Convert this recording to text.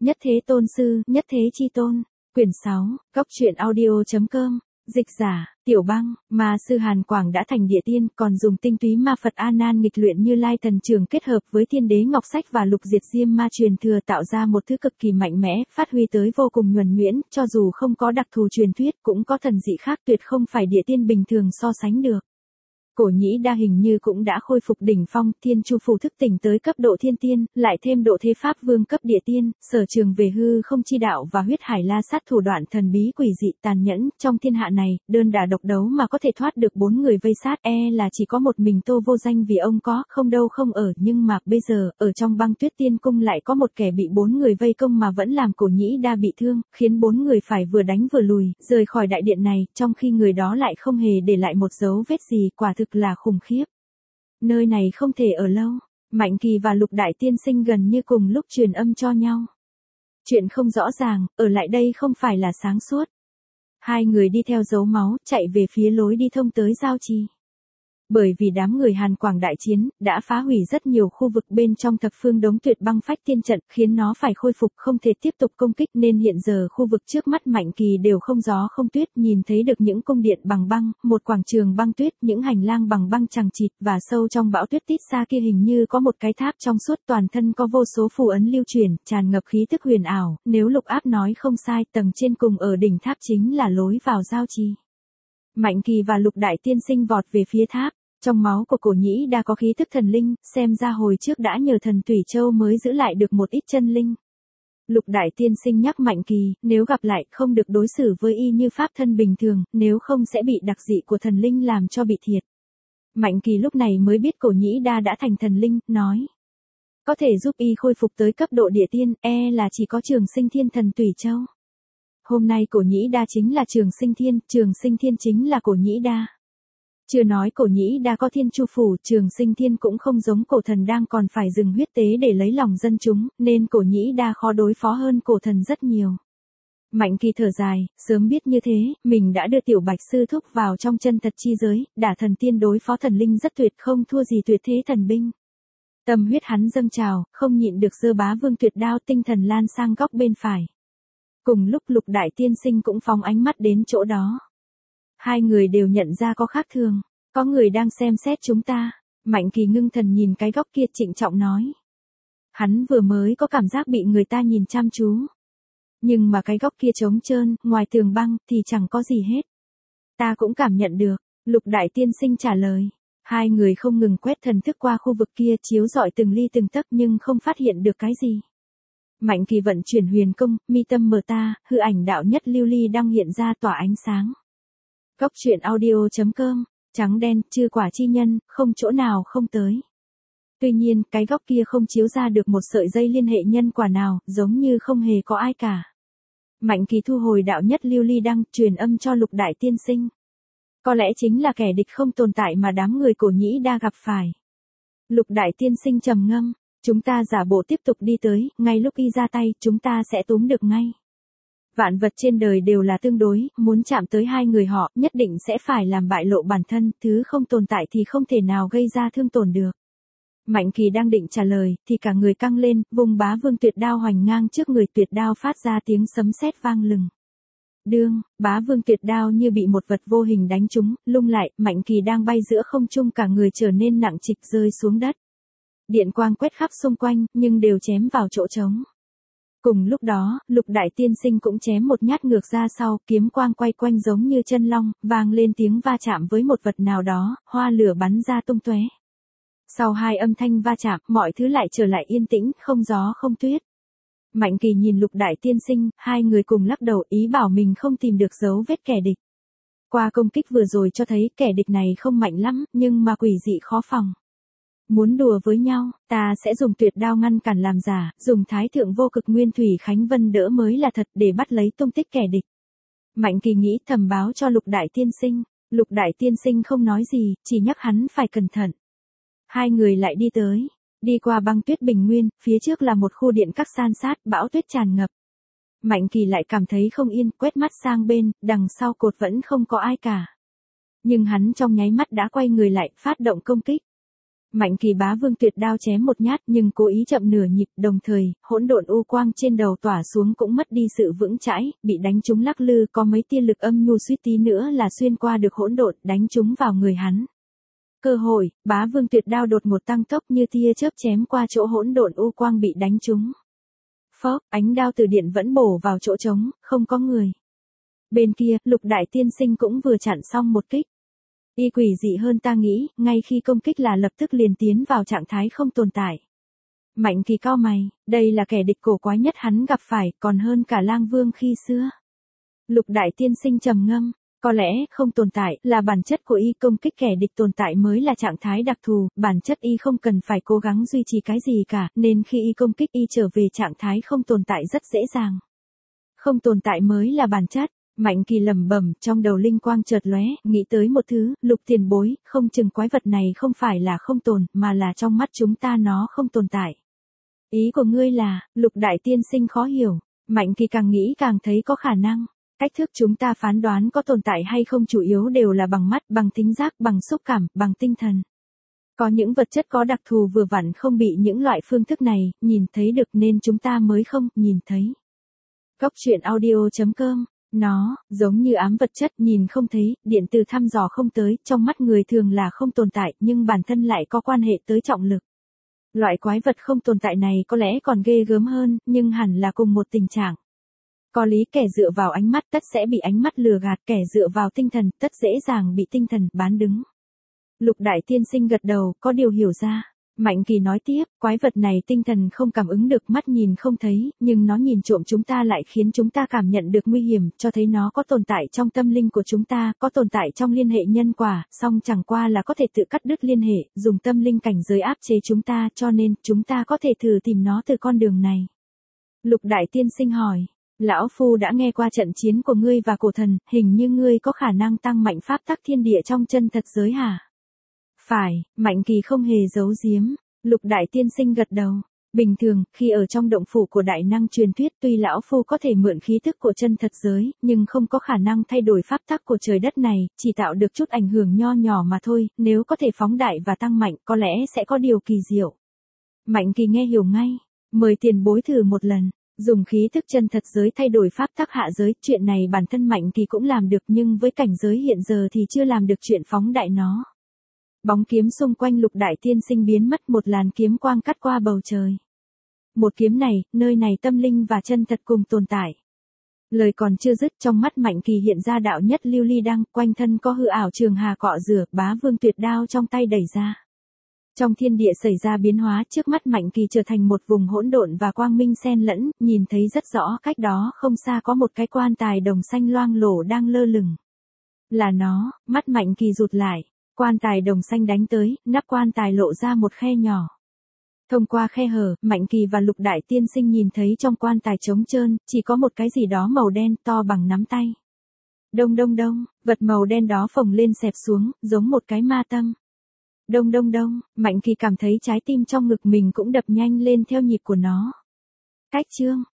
Nhất thế tôn sư, nhất thế chi tôn. Quyển 6, Góc truyện audio.com. Dịch giả, Tiểu Băng, mà sư Hàn Quảng đã thành địa tiên, còn dùng tinh túy ma Phật A Nan nghịch luyện Như Lai thần trường kết hợp với Thiên Đế Ngọc Sách và Lục Diệt Diêm ma truyền thừa tạo ra một thứ cực kỳ mạnh mẽ, phát huy tới vô cùng nhuần nhuyễn, cho dù không có đặc thù truyền thuyết, cũng có thần dị khác tuyệt không phải địa tiên bình thường so sánh được. Cổ Nhĩ Đa hình như cũng đã khôi phục đỉnh phong, Thiên Chu Phủ thức tỉnh tới cấp độ thiên tiên, lại thêm độ thế pháp vương cấp địa tiên, sở trường về hư không chi đạo và huyết hải la sát thủ đoạn thần bí quỷ dị tàn nhẫn, trong thiên hạ này, đơn đả độc đấu mà có thể thoát được 4 người vây sát, là chỉ có một mình Tô Vô Danh vì ông có, không đâu không ở, nhưng mà bây giờ, ở trong Băng Tuyết Tiên Cung lại có một kẻ bị 4 người vây công mà vẫn làm Cổ Nhĩ Đa bị thương, khiến 4 người phải vừa đánh vừa lùi, rời khỏi đại điện này, trong khi người đó lại không hề để lại một dấu vết gì, quả thực là khủng khiếp. Nơi này không thể ở lâu. Mạnh Kỳ và Lục Đại Tiên Sinh gần như cùng lúc truyền âm cho nhau. Chuyện không rõ ràng, ở lại đây không phải là sáng suốt. Hai người đi theo dấu máu, chạy về phía lối đi thông tới Giao Trì. Bởi vì đám người Hàn Quảng đại chiến, đã phá hủy rất nhiều khu vực bên trong Thập Phương Đống Tuyệt Băng Phách Tiên trận, khiến nó phải khôi phục không thể tiếp tục công kích, nên hiện giờ khu vực trước mắt Mạnh Kỳ đều không gió không tuyết, nhìn thấy được những cung điện bằng băng, một quảng trường băng tuyết, những hành lang bằng băng chằng chịt, và sâu trong bão tuyết tít xa kia hình như có một cái tháp trong suốt, toàn thân có vô số phù ấn lưu truyền, tràn ngập khí tức huyền ảo, nếu Lục Áp nói không sai, tầng trên cùng ở đỉnh tháp chính là lối vào Giao Trì. Mạnh Kỳ và Lục Đại Tiên Sinh vọt về phía tháp. Trong máu của Cổ Nhĩ Đa có khí tức thần linh, xem ra hồi trước đã nhờ thần Tùy Châu mới giữ lại được một ít chân linh. Lục Đại Tiên Sinh nhắc Mạnh Kỳ, nếu gặp lại không được đối xử với y như pháp thân bình thường, nếu không sẽ bị đặc dị của thần linh làm cho bị thiệt. Mạnh Kỳ lúc này mới biết Cổ Nhĩ Đa đã thành thần linh, nói. Có thể giúp y khôi phục tới cấp độ địa tiên, là chỉ có Trường Sinh Thiên thần Tùy Châu. Hôm nay Cổ Nhĩ Đa chính là Trường Sinh Thiên chính là Cổ Nhĩ Đa. Chưa nói Cổ Nhĩ Đa có Thiên Chu Phủ, Trường Sinh Thiên cũng không giống cổ thần đang còn phải dừng huyết tế để lấy lòng dân chúng, nên Cổ Nhĩ Đa khó đối phó hơn cổ thần rất nhiều. Mạnh Kỳ thở dài, sớm biết như thế, mình đã đưa Tiểu Bạch Sư Thúc vào trong chân thật chi giới, đả thần tiên đối phó thần linh rất tuyệt, không thua gì tuyệt thế thần binh. Tâm huyết hắn dâng trào, không nhịn được giơ Bá Vương tuyệt đao tinh thần lan sang góc bên phải. Cùng lúc Lục Đại Tiên Sinh cũng phóng ánh mắt đến chỗ đó. Hai người đều nhận ra có khác thường, có người đang xem xét chúng ta. Mạnh Kỳ ngưng thần nhìn cái góc kia trịnh trọng nói. Hắn vừa mới có cảm giác bị người ta nhìn chăm chú. Nhưng mà cái góc kia trống trơn, ngoài tường băng, thì chẳng có gì hết. Ta cũng cảm nhận được, Lục Đại Tiên Sinh trả lời. Hai người không ngừng quét thần thức qua khu vực kia chiếu rọi từng ly từng tấc nhưng không phát hiện được cái gì. Mạnh Kỳ vận chuyển huyền công, mi tâm mở ta, hư ảnh đạo nhất lưu ly đang hiện ra tỏa ánh sáng. Góc truyện audio.com, trắng đen, chư quả chi nhân, không chỗ nào không tới. Tuy nhiên, cái góc kia không chiếu ra được một sợi dây liên hệ nhân quả nào, giống như không hề có ai cả. Mạnh Kỳ thu hồi đạo nhất lưu ly đăng, truyền âm cho Lục Đại Tiên Sinh. Có lẽ chính là kẻ địch không tồn tại mà đám người Cổ Nhĩ Đa gặp phải. Lục Đại Tiên Sinh trầm ngâm, chúng ta giả bộ tiếp tục đi tới, ngay lúc y ra tay, chúng ta sẽ túm được ngay. Vạn vật trên đời đều là tương đối, muốn chạm tới hai người họ, nhất định sẽ phải làm bại lộ bản thân, thứ không tồn tại thì không thể nào gây ra thương tổn được. Mạnh Kỳ đang định trả lời, thì cả người căng lên, vùng Bá Vương tuyệt đao hoành ngang trước người, tuyệt đao phát ra tiếng sấm sét vang lừng. Đương, Bá Vương tuyệt đao như bị một vật vô hình đánh trúng, lung lại, Mạnh Kỳ đang bay giữa không trung cả người trở nên nặng trịch rơi xuống đất. Điện quang quét khắp xung quanh, nhưng đều chém vào chỗ trống. Cùng lúc đó, Lục Đại Tiên Sinh cũng chém một nhát ngược ra sau, kiếm quang quay quanh giống như chân long, vang lên tiếng va chạm với một vật nào đó, hoa lửa bắn ra tung tóe. Sau hai âm thanh va chạm, mọi thứ lại trở lại yên tĩnh, không gió không tuyết. Mạnh Kỳ nhìn Lục Đại Tiên Sinh, hai người cùng lắc đầu ý bảo mình không tìm được dấu vết kẻ địch. Qua công kích vừa rồi cho thấy kẻ địch này không mạnh lắm, nhưng mà quỷ dị khó phòng. Muốn đùa với nhau, ta sẽ dùng tuyệt đao ngăn cản làm giả, dùng Thái Thượng Vô Cực Nguyên Thủy Khánh Vân đỡ mới là thật để bắt lấy tung tích kẻ địch. Mạnh Kỳ nghĩ thầm báo cho Lục Đại Tiên Sinh. Lục Đại Tiên Sinh không nói gì, chỉ nhắc hắn phải cẩn thận. Hai người lại đi tới, đi qua băng tuyết bình nguyên, phía trước là một khu điện các san sát, bão tuyết tràn ngập. Mạnh Kỳ lại cảm thấy không yên, quét mắt sang bên, đằng sau cột vẫn không có ai cả. Nhưng hắn trong nháy mắt đã quay người lại, phát động công kích. Mạnh Kỳ bá vương tuyệt đao chém một nhát nhưng cố ý chậm nửa nhịp, đồng thời, hỗn độn u quang trên đầu tỏa xuống cũng mất đi sự vững chãi, bị đánh trúng lắc lư, có mấy tia lực âm nhu suýt tí nữa là xuyên qua được hỗn độn, đánh trúng vào người hắn. Cơ hội, bá vương tuyệt đao đột ngột tăng tốc như tia chớp chém qua chỗ hỗn độn u quang bị đánh trúng. Phốc, ánh đao từ điện vẫn bổ vào chỗ trống, không có người. Bên kia, Lục Đại Tiên Sinh cũng vừa chặn xong một kích. Y quỷ dị hơn ta nghĩ, ngay khi công kích là lập tức liền tiến vào trạng thái không tồn tại. Mạnh Kỳ cau mày, đây là kẻ địch cổ quái nhất hắn gặp phải, còn hơn cả Lang Vương khi xưa. Lục Đại Tiên Sinh trầm ngâm, có lẽ không tồn tại là bản chất của y, công kích kẻ địch tồn tại mới là trạng thái đặc thù, bản chất y không cần phải cố gắng duy trì cái gì cả, nên khi y công kích y trở về trạng thái không tồn tại rất dễ dàng. Không tồn tại mới là bản chất. Mạnh Kỳ lẩm bẩm, trong đầu linh quang chợt lóe, nghĩ tới một thứ, Lục tiền bối, không chừng quái vật này không phải là không tồn, mà là trong mắt chúng ta nó không tồn tại. Ý của ngươi là, Lục Đại Tiên Sinh khó hiểu, Mạnh Kỳ càng nghĩ càng thấy có khả năng. Cách thức chúng ta phán đoán có tồn tại hay không chủ yếu đều là bằng mắt, bằng thính giác, bằng xúc cảm, bằng tinh thần. Có những vật chất có đặc thù vừa vặn không bị những loại phương thức này nhìn thấy được nên chúng ta mới không nhìn thấy. Góc truyện audio.com. Nó, giống như ám vật chất nhìn không thấy, điện từ thăm dò không tới, trong mắt người thường là không tồn tại, nhưng bản thân lại có quan hệ tới trọng lực. Loại quái vật không tồn tại này có lẽ còn ghê gớm hơn, nhưng hẳn là cùng một tình trạng. Có lý kẻ dựa vào ánh mắt tất sẽ bị ánh mắt lừa gạt, kẻ dựa vào tinh thần tất dễ dàng bị tinh thần bán đứng. Lục Đại Tiên Sinh gật đầu, có điều hiểu ra. Mạnh Kỳ nói tiếp, quái vật này tinh thần không cảm ứng được, mắt nhìn không thấy, nhưng nó nhìn trộm chúng ta lại khiến chúng ta cảm nhận được nguy hiểm, cho thấy nó có tồn tại trong tâm linh của chúng ta, có tồn tại trong liên hệ nhân quả, song chẳng qua là có thể tự cắt đứt liên hệ, dùng tâm linh cảnh giới áp chế chúng ta, cho nên, chúng ta có thể thử tìm nó từ con đường này. Lục Đại Tiên Sinh hỏi, lão phu đã nghe qua trận chiến của ngươi và cổ thần, hình như ngươi có khả năng tăng mạnh pháp tắc thiên địa trong chân thật giới hả? Phải, Mạnh Kỳ không hề giấu giếm. Lục Đại Tiên Sinh gật đầu. Bình thường, khi ở trong động phủ của đại năng truyền thuyết tuy lão phu có thể mượn khí thức của chân thật giới, nhưng không có khả năng thay đổi pháp tắc của trời đất này, chỉ tạo được chút ảnh hưởng nho nhỏ mà thôi, nếu có thể phóng đại và tăng mạnh, có lẽ sẽ có điều kỳ diệu. Mạnh Kỳ nghe hiểu ngay, mời tiền bối thử một lần. Dùng khí thức chân thật giới thay đổi pháp tắc hạ giới, chuyện này bản thân Mạnh Kỳ cũng làm được nhưng với cảnh giới hiện giờ thì chưa làm được chuyện phóng đại nó. Bóng kiếm xung quanh Lục Đại Tiên Sinh biến mất, một làn kiếm quang cắt qua bầu trời. Một kiếm này, nơi này tâm linh và chân thật cùng tồn tại. Lời còn chưa dứt, trong mắt Mạnh Kỳ hiện ra đạo nhất lưu ly đăng, quanh thân có hư ảo trường hà cọ rửa, bá vương tuyệt đao trong tay đẩy ra. Trong thiên địa xảy ra biến hóa, trước mắt Mạnh Kỳ trở thành một vùng hỗn độn và quang minh xen lẫn, nhìn thấy rất rõ, cách đó không xa có một cái quan tài đồng xanh loang lổ đang lơ lửng. Là nó, mắt Mạnh Kỳ rụt lại. Quan tài đồng xanh đánh tới, nắp quan tài lộ ra một khe nhỏ. Thông qua khe hở, Mạnh Kỳ và Lục Đại Tiên Sinh nhìn thấy trong quan tài trống trơn, chỉ có một cái gì đó màu đen to bằng nắm tay. Đông đông đông, vật màu đen đó phồng lên xẹp xuống, giống một cái ma tâm. Đông đông đông, Mạnh Kỳ cảm thấy trái tim trong ngực mình cũng đập nhanh lên theo nhịp của nó. Cách chương.